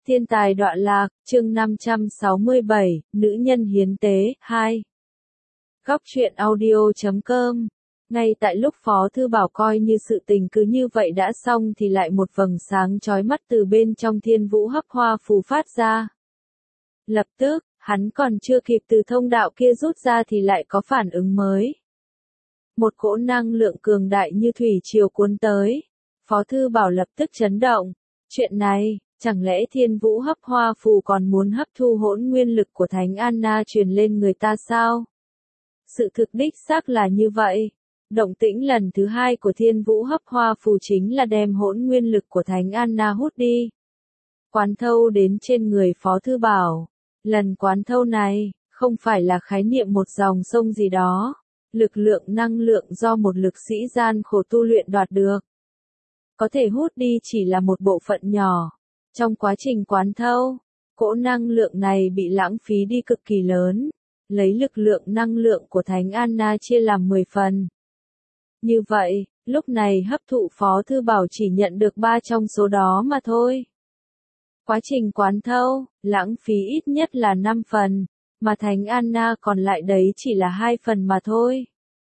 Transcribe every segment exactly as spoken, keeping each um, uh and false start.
Thiên tài đọa lạc, chương năm trăm sáu mươi bảy, nữ nhân hiến tế, hai. Góc truyện audio chấm com. Ngay tại lúc Phó Thư Bảo coi như sự tình cứ như vậy đã xong thì lại một vầng sáng chói mắt từ bên trong thiên vũ hấp hoa phù phát ra. Lập tức, hắn còn chưa kịp từ thông đạo kia rút ra thì lại có phản ứng mới. Một cỗ năng lượng cường đại như thủy triều cuốn tới. Phó Thư Bảo lập tức chấn động. Chuyện này, chẳng lẽ thiên vũ hấp hoa phù còn muốn hấp thu hỗn nguyên lực của Thánh Anna truyền lên người ta sao? Sự thực đích xác là như vậy. Động tĩnh lần thứ hai của thiên vũ hấp hoa phù chính là đem hỗn nguyên lực của Thánh Anna hút đi. Quán thâu đến trên người Phó Thư Bảo. Lần quán thâu này, không phải là khái niệm một dòng sông gì đó. Lực lượng năng lượng do một lực sĩ gian khổ tu luyện đoạt được. Có thể hút đi chỉ là một bộ phận nhỏ. Trong quá trình quán thâu, cỗ năng lượng này bị lãng phí đi cực kỳ lớn. Lấy lực lượng năng lượng của Thánh Anna chia làm mười phần. Như vậy, lúc này hấp thụ Phó Thư Bảo chỉ nhận được ba trong số đó mà thôi. Quá trình quán thâu, lãng phí ít nhất là năm phần, mà Thánh Anna còn lại đấy chỉ là hai phần mà thôi.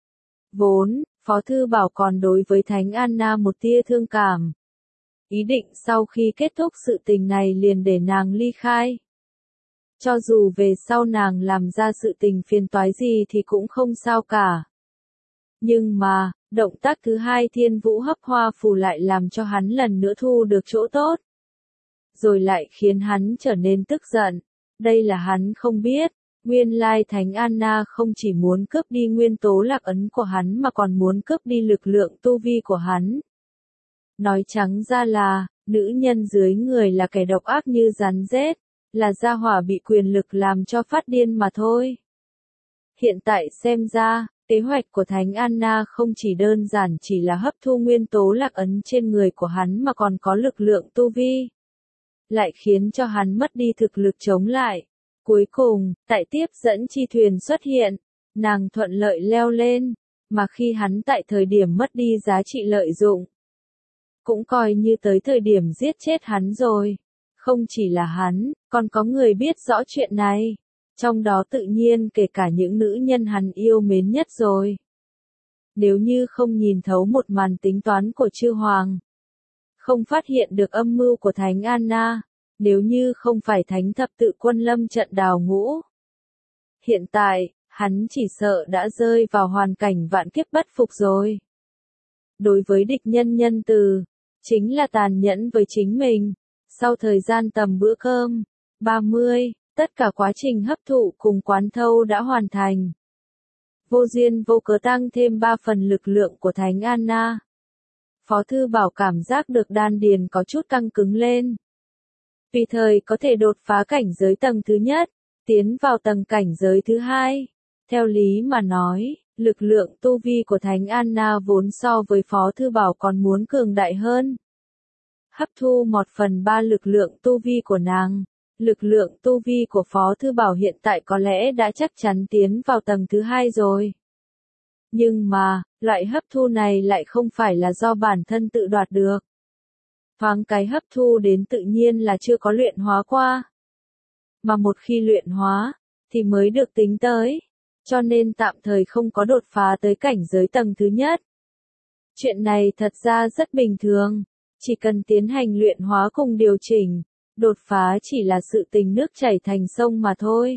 Vốn, Phó Thư Bảo còn đối với Thánh Anna một tia thương cảm. Ý định sau khi kết thúc sự tình này liền để nàng ly khai. Cho dù về sau nàng làm ra sự tình phiền toái gì thì cũng không sao cả. Nhưng mà, động tác thứ hai thiên vũ hấp hoa phù lại làm cho hắn lần nữa thu được chỗ tốt. Rồi lại khiến hắn trở nên tức giận. Đây là hắn không biết. Nguyên lai Thánh Anna không chỉ muốn cướp đi nguyên tố lạc ấn của hắn mà còn muốn cướp đi lực lượng tu vi của hắn. Nói trắng ra là, nữ nhân dưới người là kẻ độc ác như rắn rết, là gia hỏa bị quyền lực làm cho phát điên mà thôi. Hiện tại xem ra, kế hoạch của Thánh Anna không chỉ đơn giản chỉ là hấp thu nguyên tố lạc ấn trên người của hắn mà còn có lực lượng tu vi. Lại khiến cho hắn mất đi thực lực chống lại. Cuối cùng, tại tiếp dẫn chi thuyền xuất hiện, nàng thuận lợi leo lên, mà khi hắn tại thời điểm mất đi giá trị lợi dụng, cũng coi như tới thời điểm giết chết hắn rồi. Không chỉ là hắn, còn có người biết rõ chuyện này, trong đó tự nhiên kể cả những nữ nhân hắn yêu mến nhất rồi. Nếu như không nhìn thấu một màn tính toán của chư hoàng, không phát hiện được âm mưu của Thánh Anna, nếu như không phải Thánh Thập Tự Quân lâm trận đào ngũ. Hiện tại, hắn chỉ sợ đã rơi vào hoàn cảnh vạn kiếp bất phục rồi. Đối với địch nhân nhân từ, chính là tàn nhẫn với chính mình. Sau thời gian tầm bữa cơm, ba mươi, tất cả quá trình hấp thụ cùng quán thâu đã hoàn thành. Vô duyên vô cớ tăng thêm ba phần lực lượng của Thánh Anna. Phó Thư Bảo cảm giác được đan điền có chút căng cứng lên. Vì thời có thể đột phá cảnh giới tầng thứ nhất, tiến vào tầng cảnh giới thứ hai. Theo lý mà nói, lực lượng tu vi của Thánh Anna vốn so với Phó Thư Bảo còn muốn cường đại hơn. Hấp thu một phần ba lực lượng tu vi của nàng, lực lượng tu vi của Phó Thư Bảo hiện tại có lẽ đã chắc chắn tiến vào tầng thứ hai rồi. Nhưng mà, loại hấp thu này lại không phải là do bản thân tự đoạt được. Thoáng cái hấp thu đến tự nhiên là chưa có luyện hóa qua. Mà một khi luyện hóa, thì mới được tính tới. Cho nên tạm thời không có đột phá tới cảnh giới tầng thứ nhất. Chuyện này thật ra rất bình thường. Chỉ cần tiến hành luyện hóa cùng điều chỉnh, đột phá chỉ là sự tình nước chảy thành sông mà thôi.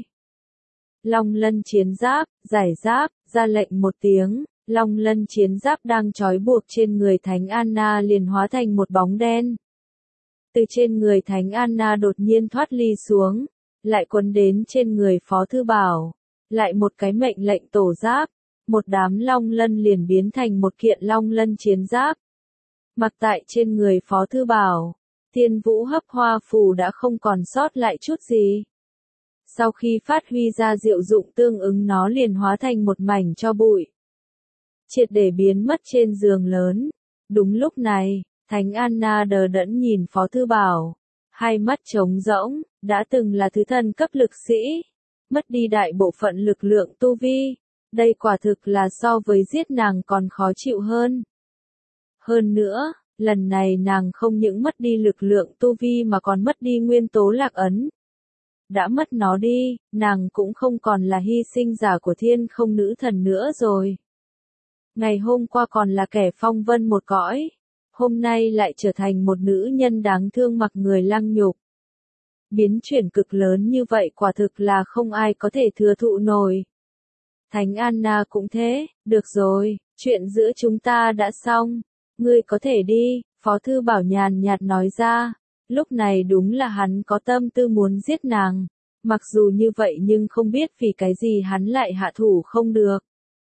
Long lân chiến giáp, giải giáp, ra lệnh một tiếng, long lân chiến giáp đang trói buộc trên người Thánh Anna liền hóa thành một bóng đen. Từ trên người Thánh Anna đột nhiên thoát ly xuống, lại quấn đến trên người Phó Thư Bảo, lại một cái mệnh lệnh tổ giáp, một đám long lân liền biến thành một kiện long lân chiến giáp. Mặc tại trên người Phó Thư Bảo, thiên vũ hấp hoa phù đã không còn sót lại chút gì. Sau khi phát huy ra diệu dụng tương ứng nó liền hóa thành một mảnh tro bụi. Triệt để biến mất trên giường lớn. Đúng lúc này, Thánh Anna đờ đẫn nhìn Phó Thư Bảo. Hai mắt trống rỗng, đã từng là thứ thần cấp lực sĩ. Mất đi đại bộ phận lực lượng tu vi. Đây quả thực là so với giết nàng còn khó chịu hơn. Hơn nữa, Lần này nàng không những mất đi lực lượng tu vi mà còn mất đi nguyên tố lạc ấn. Đã mất nó đi, nàng cũng không còn là hy sinh giả của thiên không nữ thần nữa rồi. Ngày hôm qua còn là kẻ phong vân một cõi, hôm nay lại trở thành một nữ nhân đáng thương mặc người lăng nhục. Biến chuyển cực lớn như vậy quả thực là không ai có thể thừa thụ nổi. Thánh Anna cũng thế, được rồi, chuyện giữa chúng ta đã xong, ngươi có thể đi, Phó Thư Bảo nhàn nhạt nói ra. Lúc này đúng là hắn có tâm tư muốn giết nàng, mặc dù như vậy nhưng không biết vì cái gì hắn lại hạ thủ không được.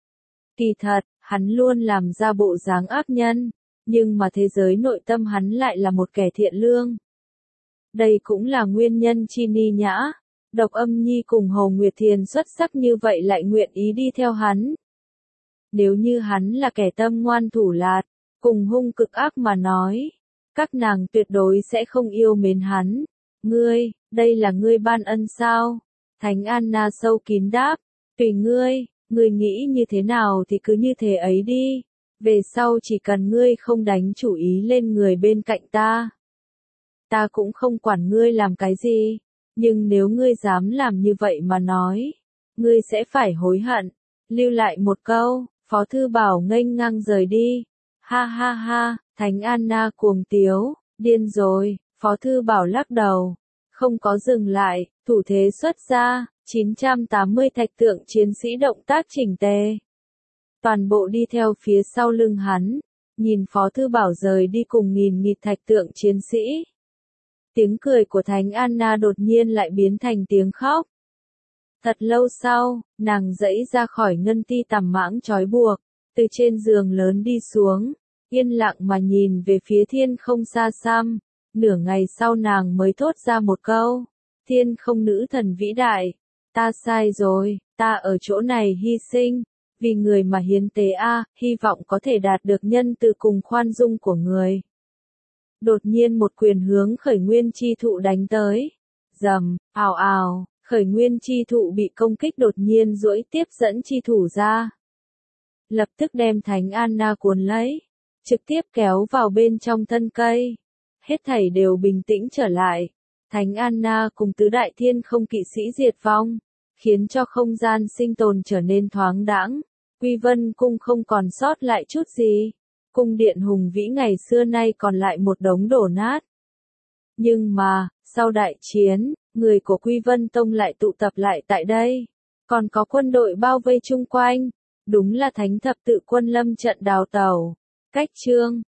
Kỳ thật, hắn luôn làm ra bộ dáng ác nhân, nhưng mà thế giới nội tâm hắn lại là một kẻ thiện lương. Đây cũng là nguyên nhân chi Ni Nhã, Độc Âm Nhi cùng Hồ Nguyệt Thiền xuất sắc như vậy lại nguyện ý đi theo hắn. Nếu như hắn là kẻ tâm ngoan thủ lạt, cùng hung cực ác mà nói, các nàng tuyệt đối sẽ không yêu mến hắn. Ngươi, đây là ngươi ban ân sao? Thánh Anna sâu kín đáp, tùy ngươi, ngươi nghĩ như thế nào thì cứ như thế ấy đi. Về sau chỉ cần ngươi không đánh chủ ý lên người bên cạnh ta, ta cũng không quản ngươi làm cái gì. Nhưng nếu ngươi dám làm như vậy mà nói, ngươi sẽ phải hối hận. Lưu lại một câu, Phó Thư Bảo nghênh ngang rời đi. Ha ha ha, Thánh Anna cuồng tiếu, điên rồi, Phó Thư Bảo lắc đầu, không có dừng lại, thủ thế xuất ra, chín trăm tám mươi thạch tượng chiến sĩ động tác chỉnh tề. Toàn bộ đi theo phía sau lưng hắn, nhìn Phó Thư Bảo rời đi cùng nghìn nghịt thạch tượng chiến sĩ. Tiếng cười của Thánh Anna đột nhiên lại biến thành tiếng khóc. Thật lâu sau, nàng dãy ra khỏi ngân ti tằm mãng trói buộc, từ trên giường lớn đi xuống, yên lặng mà nhìn về phía thiên không xa xăm. Nửa ngày sau nàng mới thốt ra một câu, thiên không nữ thần vĩ đại, ta sai rồi, ta ở chỗ này hy sinh, vì người mà hiến tế a, hy vọng có thể đạt được nhân từ cùng khoan dung của người. Đột nhiên một quyền hướng khởi nguyên chi thụ đánh tới. Rầm, ào ào, khởi nguyên chi thụ bị công kích đột nhiên duỗi tiếp dẫn chi thủ ra. Lập tức đem Thánh Anna cuốn lấy, trực tiếp kéo vào bên trong thân cây. Hết thảy đều bình tĩnh trở lại. Thánh Anna cùng tứ đại thiên không kỵ sĩ diệt vong, khiến cho không gian sinh tồn trở nên thoáng đãng. Quy Vân cung không còn sót lại chút gì. Cung điện hùng vĩ ngày xưa nay còn lại một đống đổ nát. Nhưng mà, sau đại chiến, người của Quy Vân Tông lại tụ tập lại tại đây. Còn có quân đội bao vây chung quanh. Đúng là thánh thập tự quân lâm trận đào tẩu. Cách chương